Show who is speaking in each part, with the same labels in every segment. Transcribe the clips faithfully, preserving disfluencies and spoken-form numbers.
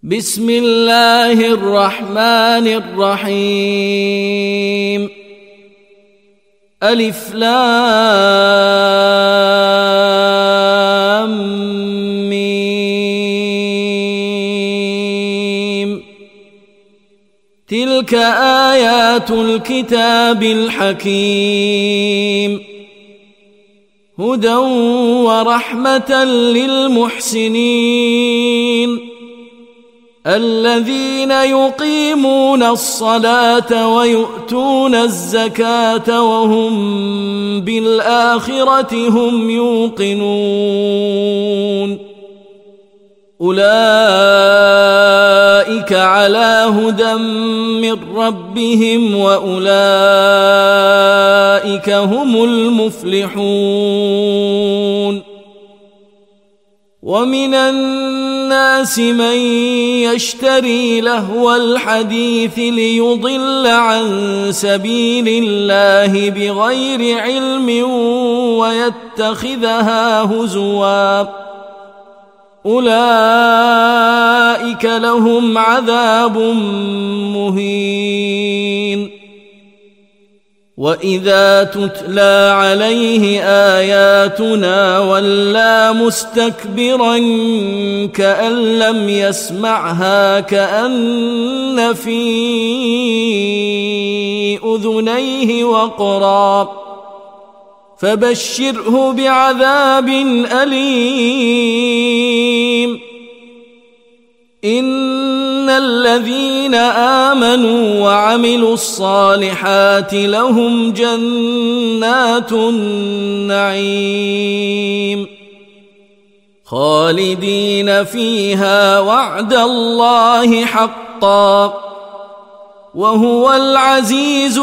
Speaker 1: بسم الله الرحمن الرحيم. ألف لام ميم. تلك آيات الكتاب الحكيم، هدى ورحمة للمحسنين الذين يقيمون الصلاة ويؤتون الزكاة وهم بالآخرة هم يوقنون. أولئك على هدى من ربهم وأولئك هم المفلحون. ومن الناس من يشتري لهو الحديث ليضل عن سبيل الله بغير علم ويتخذها هزوا، أولئك لهم عذاب مهين. وإذا تتلى عليه آياتنا ولى مستكبرا كأن لم يسمعها كأن في أذنيه وقرا، فبشره بعذاب أليم. إن الذين آمنوا وعملوا الصالحات لهم جنات النعيم خالدين فيها وعد الله حقا، وهو العزيز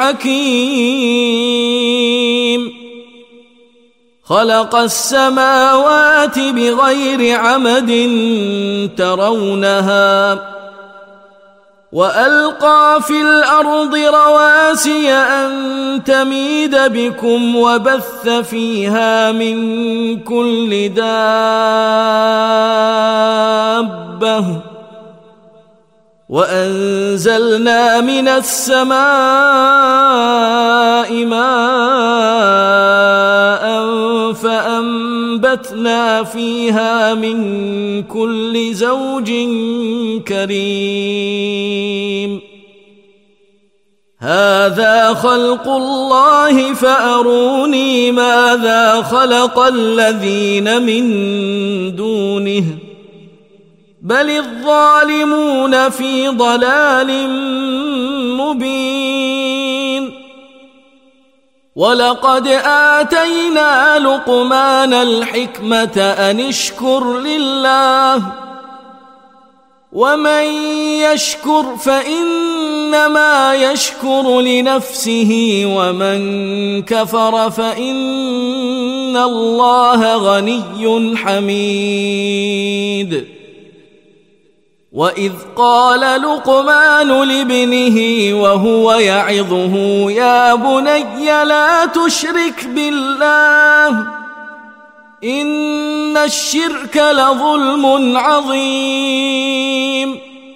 Speaker 1: الحكيم. خلق السماوات بغير عمد ترونها، وألقى في الأرض رواسي أن تميد بكم وبث فيها من كل دابة، وأنزلنا من السماء ماء فأنبتنا فيها من كل زوج كريم. هذا خلق الله فأروني ماذا خلق الذين من دونه، بل الظالمون في ضلال مبين. ولقد آتينا لقمان الحكمة أن اشكر لله، ومن يشكر فإنما يشكر لنفسه، ومن كفر فإن الله غني حميد. وإذ قال لقمان لابنه وهو يعظه يا بني لا تشرك بالله إن الشرك لظلم عظيم.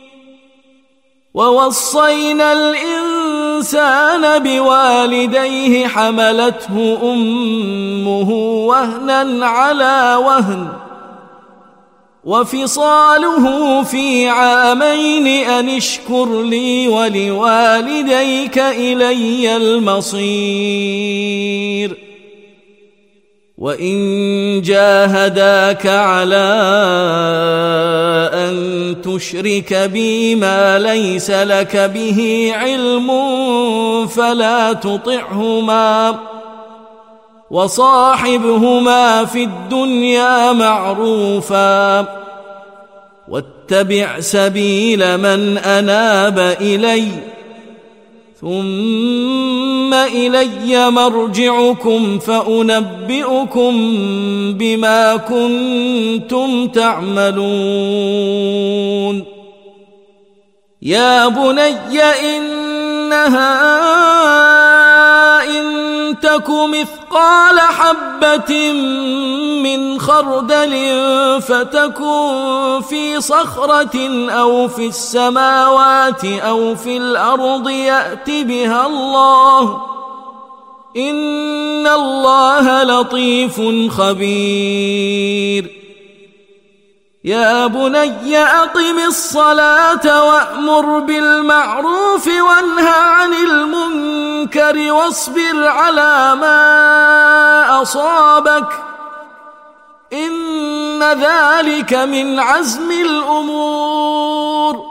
Speaker 1: ووصينا الإنسان بوالديه حملته أمه وهنا على وهن وفصاله في عامين أن اشكر لي ولوالديك إلي المصير. وإن جاهداك على أن تشرك بي ما ليس لك به علم فلا تطعهما، وصاحبهما في الدنيا معروفا، واتبع سبيل من أناب إلي، ثم إلي مرجعكم فأنبئكم بما كنتم تعملون. يا بني إنها إن تك مثقال حبة من خردل فتكن في صخرة أو في السماوات أو في الأرض يأت بها الله إن الله لطيف خبير يا بني أقم الصلاة وأمر بالمعروف وانه عن المنكر واصبر على ما أصابك إن ذلك من عزم الأمور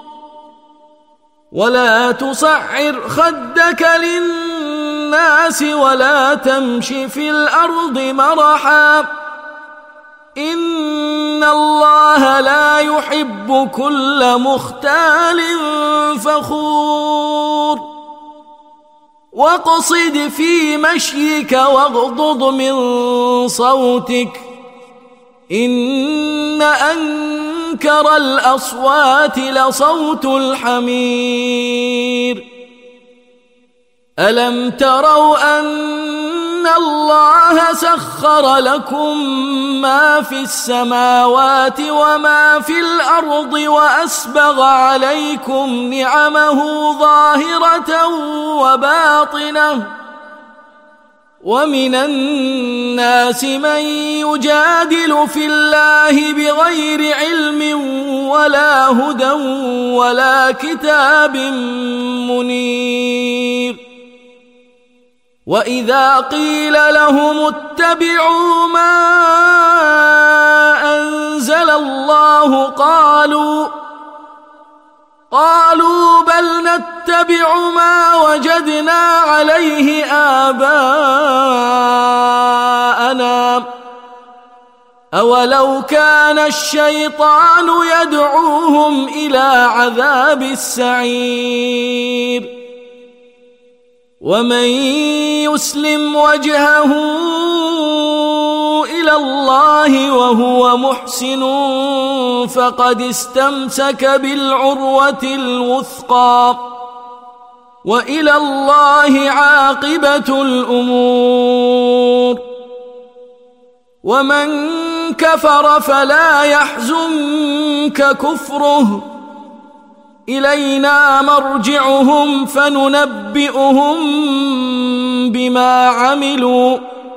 Speaker 1: ولا تصعر خدك للناس ولا تمش في الأرض مرحا إن الله لا يحب كل مختال فخور واقصد في مشيك واغضض من صوتك إن أنكر الأصوات لصوت الحمير ألم تروا أن الله سخر لكم ما في السماوات وما في الأرض وأسبغ عليكم نعمه ظاهرة وباطنة ومن الناس من يجادل في الله بغير علم ولا هدى ولا كتاب منير وإذا قيل لهم اتبعوا ما أنزل الله قالوا قالوا بل نتبع ما وجدنا عليه آباءنا أولو كان الشيطان يدعوهم إلى عذاب السعير ومن يسلم وجهه إلى الله وهو محسن فقد استمسك بالعروة الوثقى وإلى الله عاقبة الأمور ومن كفر فلا يحزنك كفره إلينا مرجعهم فننبئهم بما عملوا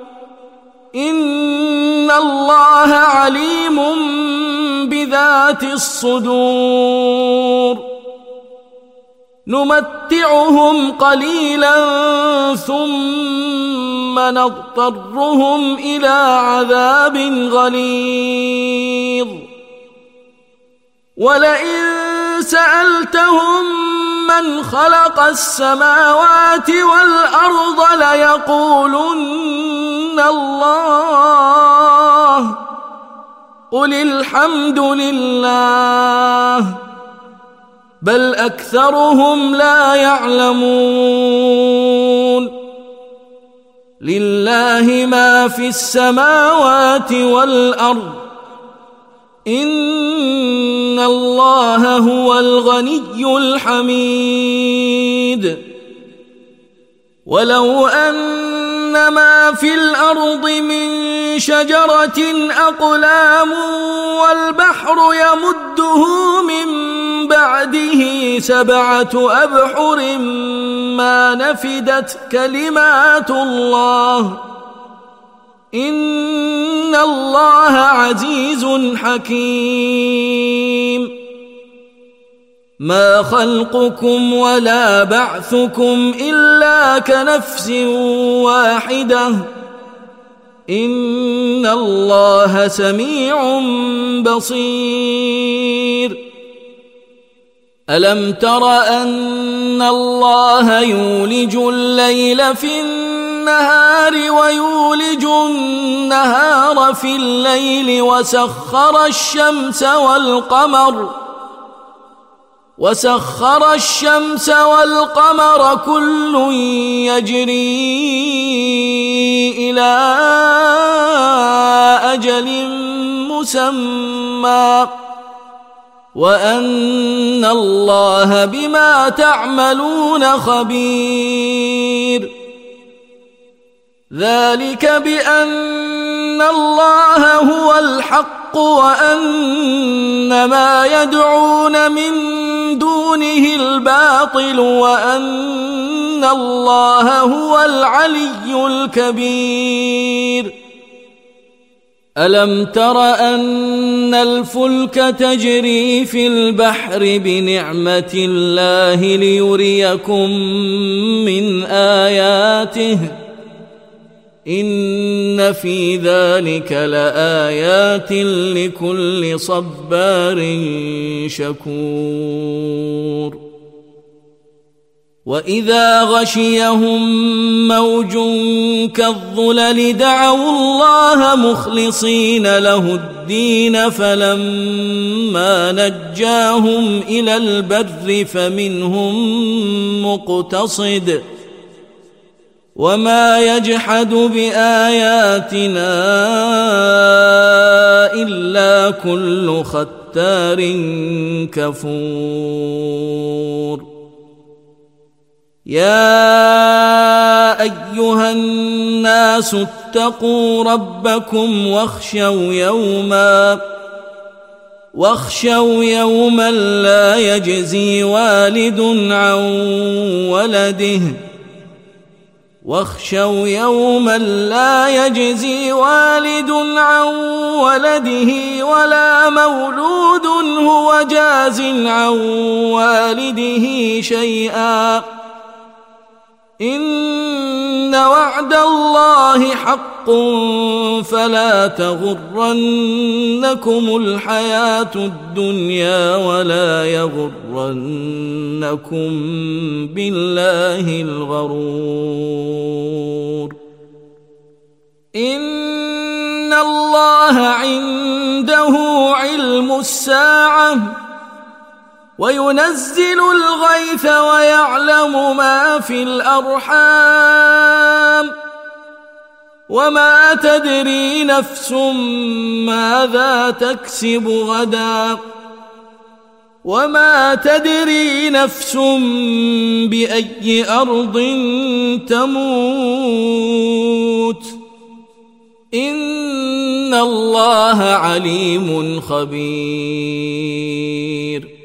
Speaker 1: إن الله عليم بذات الصدور نمتعهم قليلا ثم نضطرهم إلى عذاب غليظ ولئن سألتهم من خلق السماوات والأرض ليقولن الله قل الحمد لله بل أكثرهم لا يعلمون لله ما في السماوات والأرض إن الله هو الغني الحميد ولو أن ما في الأرض من شجرة أقلام والبحر يمده من بعده سبعة أبحر ما نفدت كلمات الله إن الله عزيز حكيم ما خلقكم ولا بعثكم إلا كنفس واحدة إن الله سميع بصير ألم تر أن الله يولج الليل في النهار ويولج النهار في الليل وسخر الشمس والقمر وسخر الشمس والقمر كل يجري إلى أجل مسمى وأن الله بما تعملون خبير ذلك بأن الله هو الحق وأن ما يدعون من دونه الباطل وأن الله هو العلي الكبير. ألم تر أن الفلك تجري في البحر بنعمة الله ليريكم من آياته إن في ذلك لآيات لكل صبار شكور. وإذا غشيهم موج كالظلل دعوا الله مخلصين له الدين فلما نجاهم إلى البر فمنهم مقتصد وما يجحد بآياتنا إلا كل ختار كفور. يا أيها الناس اتقوا ربكم واخشوا يوما واخشوا يوما لا يجزي والد عن ولده واخشوا يوما لا يجزي والد عن ولده ولا مولود هو جاز عن والده شيئا إن وعد الله حق فلا تغرنكم الحياة الدنيا ولا يغرنكم بالله الغرور. إن الله عنده علم الساعة وينزل الغيث ويعلم ما في الأرحام وما تدري نفس ماذا تكسب غدا وما تدري نفس بأي أرض تموت إن الله عليم خبير.